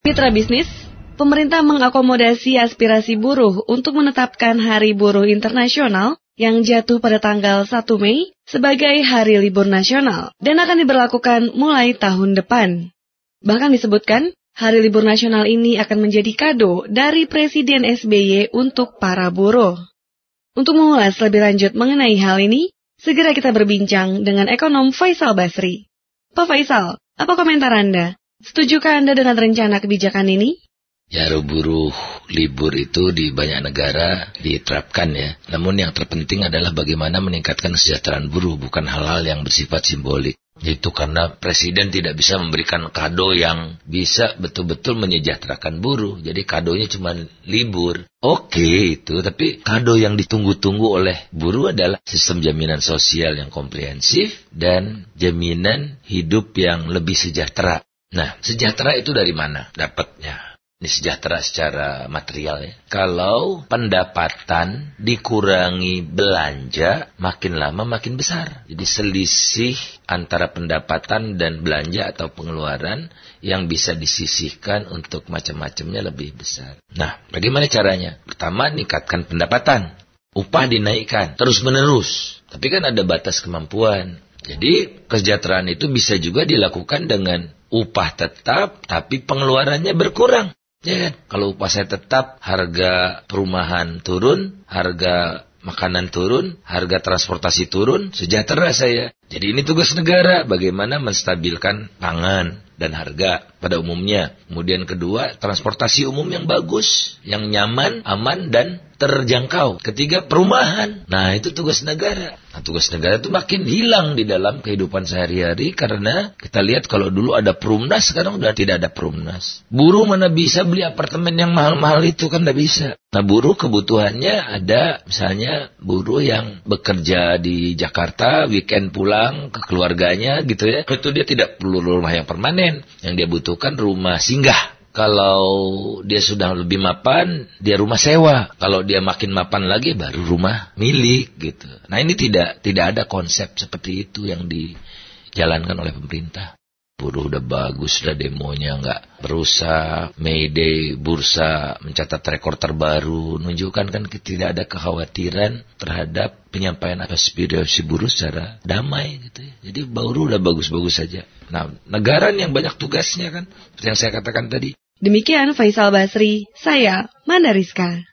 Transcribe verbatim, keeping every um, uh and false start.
Mitra bisnis, pemerintah mengakomodasi aspirasi buruh untuk menetapkan Hari Buruh Internasional yang jatuh pada tanggal satu Mei sebagai hari libur nasional dan akan diberlakukan mulai tahun depan. Bahkan disebutkan, hari libur nasional ini akan menjadi kado dari Presiden S B Y untuk para buruh. Untuk mengulas lebih lanjut mengenai hal ini, segera kita berbincang dengan ekonom Faisal Basri. Pak Faisal, apa komentar Anda? Setujukah Anda dengan rencana kebijakan ini? Ya, buruh libur itu di banyak negara diterapkan ya. Namun yang terpenting adalah bagaimana meningkatkan kesejahteraan buruh, bukan hal-hal yang bersifat simbolik. Itu karena presiden tidak bisa memberikan kado yang bisa betul-betul menyejahterakan buruh. Jadi kadonya cuma libur. Oke itu, tapi kado yang ditunggu-tunggu oleh buruh adalah sistem jaminan sosial yang komprehensif dan jaminan hidup yang lebih sejahtera. Nah, sejahtera itu dari mana dapatnya? Ini sejahtera secara material ya. Kalau pendapatan dikurangi belanja, makin lama makin besar. Jadi selisih antara pendapatan dan belanja atau pengeluaran yang bisa disisihkan untuk macam-macamnya lebih besar. Nah, bagaimana caranya? Pertama, meningkatkan pendapatan. Upah dinaikkan terus-menerus. Tapi kan ada batas kemampuan. Jadi kesejahteraan itu bisa juga dilakukan dengan upah tetap, tapi pengeluarannya berkurang. Ya kan? Kalau upah saya tetap, harga perumahan turun, harga makanan turun, harga transportasi turun, sejahtera saya. Jadi ini tugas negara, bagaimana menstabilkan pangan dan harga pada umumnya. Kemudian kedua, transportasi umum yang bagus, yang nyaman, aman, dan terjangkau. Ketiga, perumahan. Nah, itu tugas negara. Nah, tugas negara itu makin hilang di dalam kehidupan sehari-hari karena kita lihat kalau dulu ada perumnas, sekarang udah tidak ada perumnas. Buruh mana bisa beli apartemen yang mahal-mahal itu, kan tidak bisa. Nah, buruh kebutuhannya ada, misalnya buruh yang bekerja di Jakarta, weekend pulang ke keluarganya gitu ya. Itu dia tidak perlu rumah yang permanen. Yang dia butuhkan rumah singgah. Kalau dia sudah lebih mapan, dia rumah sewa. Kalau dia makin mapan lagi, baru rumah milik gitu. Nah, ini tidak tidak ada konsep seperti itu yang dijalankan oleh pemerintah. Buruh udah bagus, udah demonya nggak berusaha, May Day, bursa mencatat rekor terbaru, menunjukkan kan tidak ada kekhawatiran terhadap penyampaian aspirasi buruh secara damai gitu ya. Jadi buruh udah bagus-bagus saja. Nah, negara yang banyak tugasnya kan, seperti yang saya katakan tadi. Demikian Faisal Basri, saya Manda Rizka.